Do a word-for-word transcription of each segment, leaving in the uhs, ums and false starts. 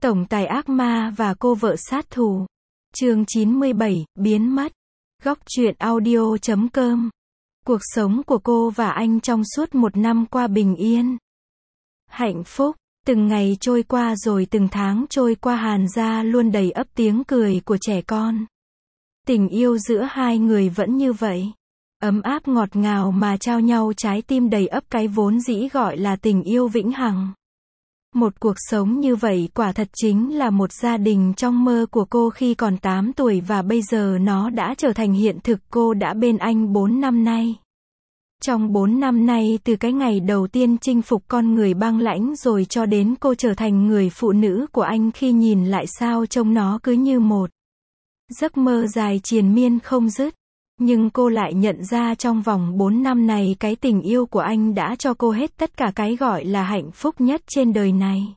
Tổng tài ác ma và cô vợ sát thủ. Chương chín mươi bảy, biến mất. Góc truyện audio chấm com. Cuộc sống của cô và anh trong suốt một năm qua bình yên, hạnh phúc. Từng ngày trôi qua rồi từng tháng trôi qua, Hàn gia luôn đầy ắp tiếng cười của trẻ con. Tình yêu giữa hai người vẫn như vậy, ấm áp ngọt ngào mà trao nhau trái tim đầy ắp cái vốn dĩ gọi là tình yêu vĩnh hằng. Một cuộc sống như vậy quả thật chính là một gia đình trong mơ của cô khi còn tám tuổi, và bây giờ nó đã trở thành hiện thực. Cô đã bên anh bốn năm nay. Trong bốn năm nay, từ cái ngày đầu tiên chinh phục con người băng lãnh rồi cho đến cô trở thành người phụ nữ của anh, khi nhìn lại sao trông nó cứ như một giấc mơ dài triền miên không dứt. Nhưng cô lại nhận ra trong vòng bốn năm này, cái tình yêu của anh đã cho cô hết tất cả cái gọi là hạnh phúc nhất trên đời này.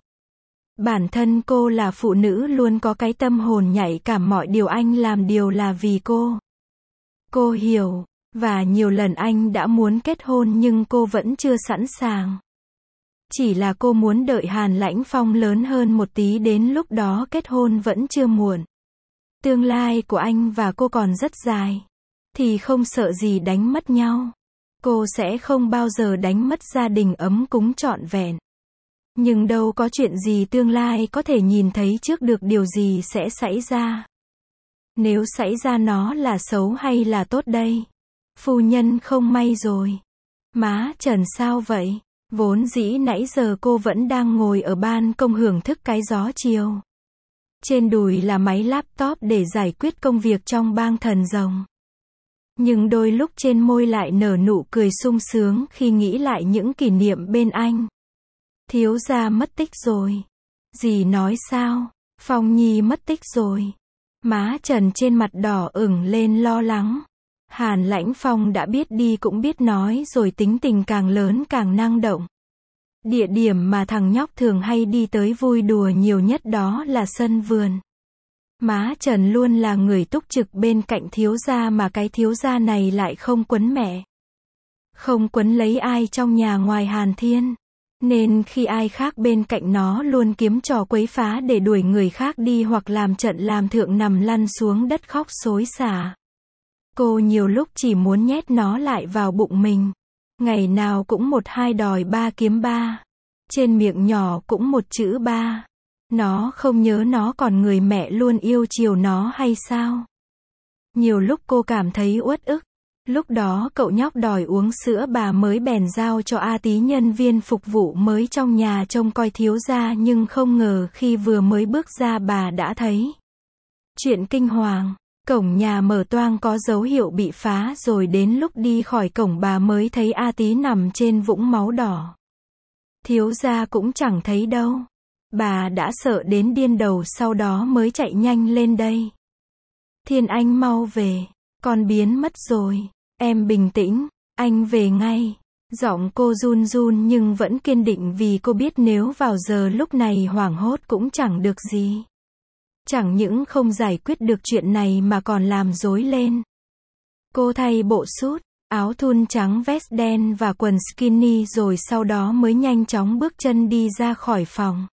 Bản thân cô là phụ nữ luôn có cái tâm hồn nhạy cảm, mọi điều anh làm đều là vì cô. Cô hiểu, và nhiều lần anh đã muốn kết hôn nhưng cô vẫn chưa sẵn sàng. Chỉ là cô muốn đợi Hàn Lãnh Phong lớn hơn một tí, đến lúc đó kết hôn vẫn chưa muộn. Tương lai của anh và cô còn rất dài, thì không sợ gì đánh mất nhau. Cô sẽ không bao giờ đánh mất gia đình ấm cúng trọn vẹn. Nhưng đâu có chuyện gì tương lai có thể nhìn thấy trước được, điều gì sẽ xảy ra. Nếu xảy ra, nó là xấu hay là tốt đây? Phu nhân không may rồi. Má Trần sao vậy? Vốn dĩ nãy giờ cô vẫn đang ngồi ở ban công hưởng thức cái gió chiều. Trên đùi là máy laptop để giải quyết công việc trong bang thần rồng. Nhưng đôi lúc trên môi lại nở nụ cười sung sướng khi nghĩ lại những kỷ niệm bên anh. Thiếu gia mất tích rồi. Dì nói sao? Phong Nhi mất tích rồi. Má Trần trên mặt đỏ ửng lên lo lắng. Hàn Lãnh Phong đã biết đi cũng biết nói rồi, tính tình càng lớn càng năng động. Địa điểm mà thằng nhóc thường hay đi tới vui đùa nhiều nhất đó là sân vườn. Má Trần luôn là người túc trực bên cạnh thiếu gia, mà cái thiếu gia này lại không quấn mẹ, không quấn lấy ai trong nhà ngoài Hàn Thiên. Nên khi ai khác bên cạnh nó luôn kiếm trò quấy phá để đuổi người khác đi, hoặc làm trận làm thượng nằm lăn xuống đất khóc xối xả. Cô nhiều lúc chỉ muốn nhét nó lại vào bụng mình. Ngày nào cũng một hai đòi ba kiếm ba. Trên miệng nhỏ cũng một chữ ba. Nó không nhớ nó còn người mẹ luôn yêu chiều nó hay sao? Nhiều lúc cô cảm thấy uất ức. Lúc đó cậu nhóc đòi uống sữa, bà mới bèn giao cho A Tí, nhân viên phục vụ mới trong nhà, trông coi thiếu gia, nhưng không ngờ khi vừa mới bước ra bà đã thấy chuyện kinh hoàng. Cổng nhà mở toang có dấu hiệu bị phá, rồi đến lúc đi khỏi cổng bà mới thấy A Tí nằm trên vũng máu đỏ. Thiếu gia cũng chẳng thấy đâu. Bà đã sợ đến điên đầu, sau đó mới chạy nhanh lên đây. Thiên Anh mau về, con biến mất rồi. Em bình tĩnh, anh về ngay. Giọng cô run run nhưng vẫn kiên định, vì cô biết nếu vào giờ lúc này hoảng hốt cũng chẳng được gì. Chẳng những không giải quyết được chuyện này mà còn làm rối lên. Cô thay bộ sút, áo thun trắng, vest đen và quần skinny, rồi sau đó mới nhanh chóng bước chân đi ra khỏi phòng.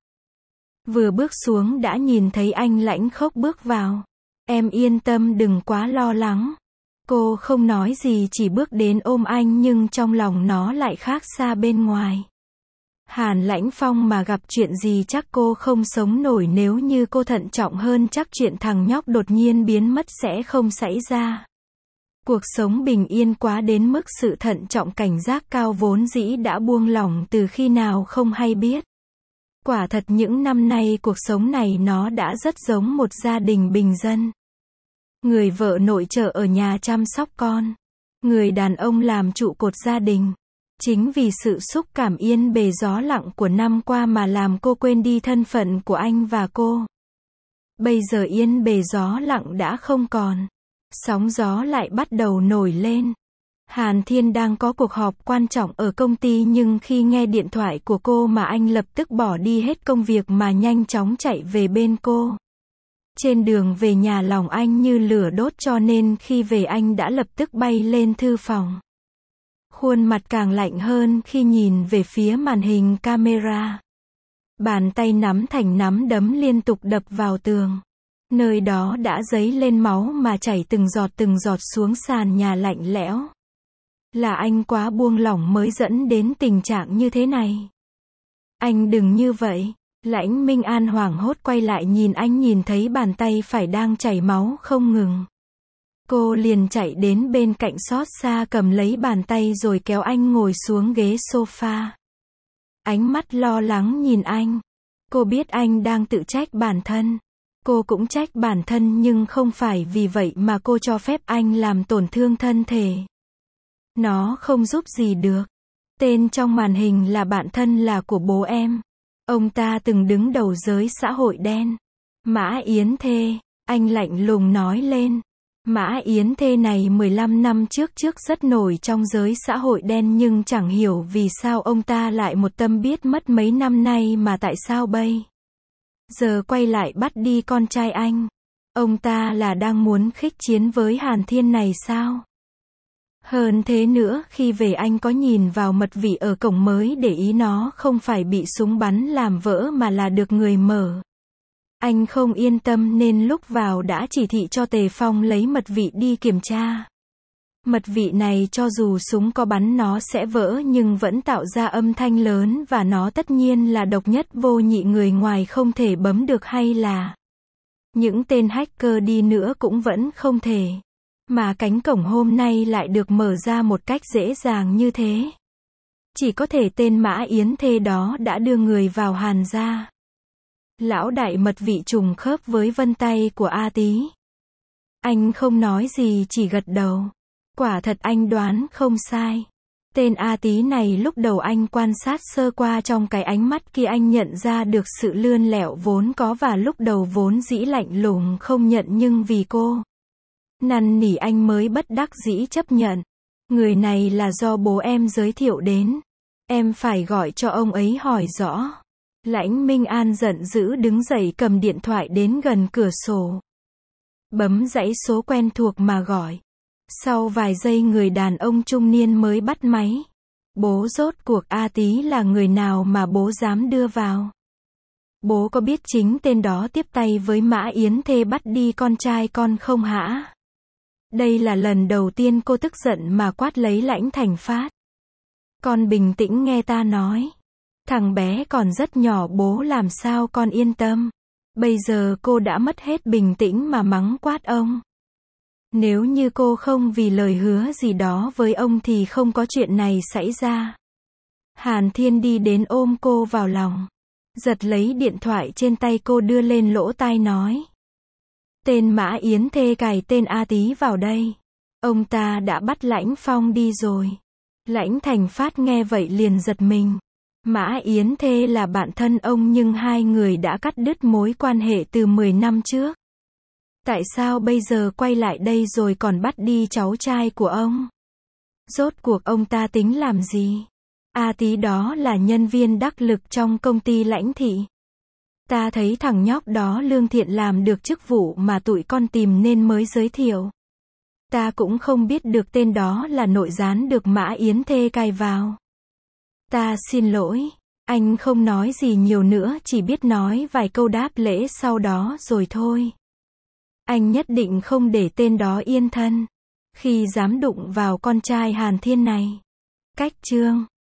Vừa bước xuống đã nhìn thấy anh Lãnh Khốc bước vào. Em yên tâm, đừng quá lo lắng. Cô không nói gì, chỉ bước đến ôm anh, nhưng trong lòng nó lại khác xa bên ngoài. Hàn Lãnh Phong mà gặp chuyện gì chắc cô không sống nổi, nếu như cô thận trọng hơn chắc chuyện thằng nhóc đột nhiên biến mất sẽ không xảy ra. Cuộc sống bình yên quá đến mức sự thận trọng cảnh giác cao vốn dĩ đã buông lỏng từ khi nào không hay biết. Quả thật những năm nay cuộc sống này nó đã rất giống một gia đình bình dân. Người vợ nội trợ ở nhà chăm sóc con. Người đàn ông làm trụ cột gia đình. Chính vì sự xúc cảm yên bề gió lặng của năm qua mà làm cô quên đi thân phận của anh và cô. Bây giờ yên bề gió lặng đã không còn. Sóng gió lại bắt đầu nổi lên. Hàn Thiên đang có cuộc họp quan trọng ở công ty, nhưng khi nghe điện thoại của cô mà anh lập tức bỏ đi hết công việc mà nhanh chóng chạy về bên cô. Trên đường về nhà lòng anh như lửa đốt, cho nên khi về anh đã lập tức bay lên thư phòng. Khuôn mặt càng lạnh hơn khi nhìn về phía màn hình camera. Bàn tay nắm thành nắm đấm liên tục đập vào tường. Nơi đó đã dấy lên máu mà chảy từng giọt từng giọt xuống sàn nhà lạnh lẽo. Là anh quá buông lỏng mới dẫn đến tình trạng như thế này. Anh đừng như vậy. Lãnh Minh An hoảng hốt quay lại nhìn anh, nhìn thấy bàn tay phải đang chảy máu không ngừng. Cô liền chạy đến bên cạnh xót xa cầm lấy bàn tay rồi kéo anh ngồi xuống ghế sofa. Ánh mắt lo lắng nhìn anh. Cô biết anh đang tự trách bản thân. Cô cũng trách bản thân nhưng không phải vì vậy mà cô cho phép anh làm tổn thương thân thể. Nó không giúp gì được. Tên trong màn hình là bạn thân là của bố em. Ông ta từng đứng đầu giới xã hội đen. Mã Yến Thê, anh lạnh lùng nói lên. Mã Yến Thê này mười lăm năm trước trước rất nổi trong giới xã hội đen nhưng chẳng hiểu vì sao ông ta lại một tâm biết mất mấy năm nay mà tại sao bây giờ quay lại bắt đi con trai anh. Ông ta là đang muốn khích chiến với Hàn Thiên này sao? Hơn thế nữa, khi về anh có nhìn vào mật vị ở cổng mới để ý nó không phải bị súng bắn làm vỡ mà là được người mở. Anh không yên tâm nên lúc vào đã chỉ thị cho Tề Phong lấy mật vị đi kiểm tra. Mật vị này cho dù súng có bắn nó sẽ vỡ nhưng vẫn tạo ra âm thanh lớn và nó tất nhiên là độc nhất vô nhị, người ngoài không thể bấm được, hay là những tên hacker đi nữa cũng vẫn không thể. Mà cánh cổng hôm nay lại được mở ra một cách dễ dàng như thế. Chỉ có thể tên Mã Yến Thê đó đã đưa người vào Hàn gia. Lão đại mật vị trùng khớp với vân tay của A Tý. Anh không nói gì chỉ gật đầu. Quả thật anh đoán không sai. Tên A Tý này lúc đầu anh quan sát sơ qua trong cái ánh mắt kia anh nhận ra được sự lươn lẹo vốn có và lúc đầu vốn dĩ lạnh lùng không nhận nhưng vì cô năn nỉ anh mới bất đắc dĩ chấp nhận. Người này là do bố em giới thiệu đến. Em phải gọi cho ông ấy hỏi rõ. Lãnh Minh An giận dữ đứng dậy cầm điện thoại đến gần cửa sổ. Bấm dãy số quen thuộc mà gọi. Sau vài giây người đàn ông trung niên mới bắt máy. Bố, rốt cuộc A Tý là người nào mà bố dám đưa vào? Bố có biết chính tên đó tiếp tay với Mã Yến Thê bắt đi con trai con không hả? Đây là lần đầu tiên cô tức giận mà quát lấy Lãnh Thành Phát. Con bình tĩnh nghe ta nói. Thằng bé còn rất nhỏ, bố làm sao con yên tâm. Bây giờ cô đã mất hết bình tĩnh mà mắng quát ông. Nếu như cô không vì lời hứa gì đó với ông thì không có chuyện này xảy ra. Hàn Thiên đi đến ôm cô vào lòng. Giật lấy điện thoại trên tay cô đưa lên lỗ tai nói. Tên Mã Yến Thê cài tên A Tý vào đây. Ông ta đã bắt Lãnh Phong đi rồi. Lãnh Thành Phát nghe vậy liền giật mình. Mã Yến Thê là bạn thân ông nhưng hai người đã cắt đứt mối quan hệ từ mười năm trước. Tại sao bây giờ quay lại đây rồi còn bắt đi cháu trai của ông? Rốt cuộc ông ta tính làm gì? A Tý đó là nhân viên đắc lực trong công ty Lãnh thị. Ta thấy thằng nhóc đó lương thiện làm được chức vụ mà tụi con tìm nên mới giới thiệu. Ta cũng không biết được tên đó là nội gián được Mã Yến Thê cài vào. Ta xin lỗi. Anh không nói gì nhiều nữa, chỉ biết nói vài câu đáp lễ sau đó rồi thôi. Anh nhất định không để tên đó yên thân. Khi dám đụng vào con trai Hàn Thiên này. Cách chương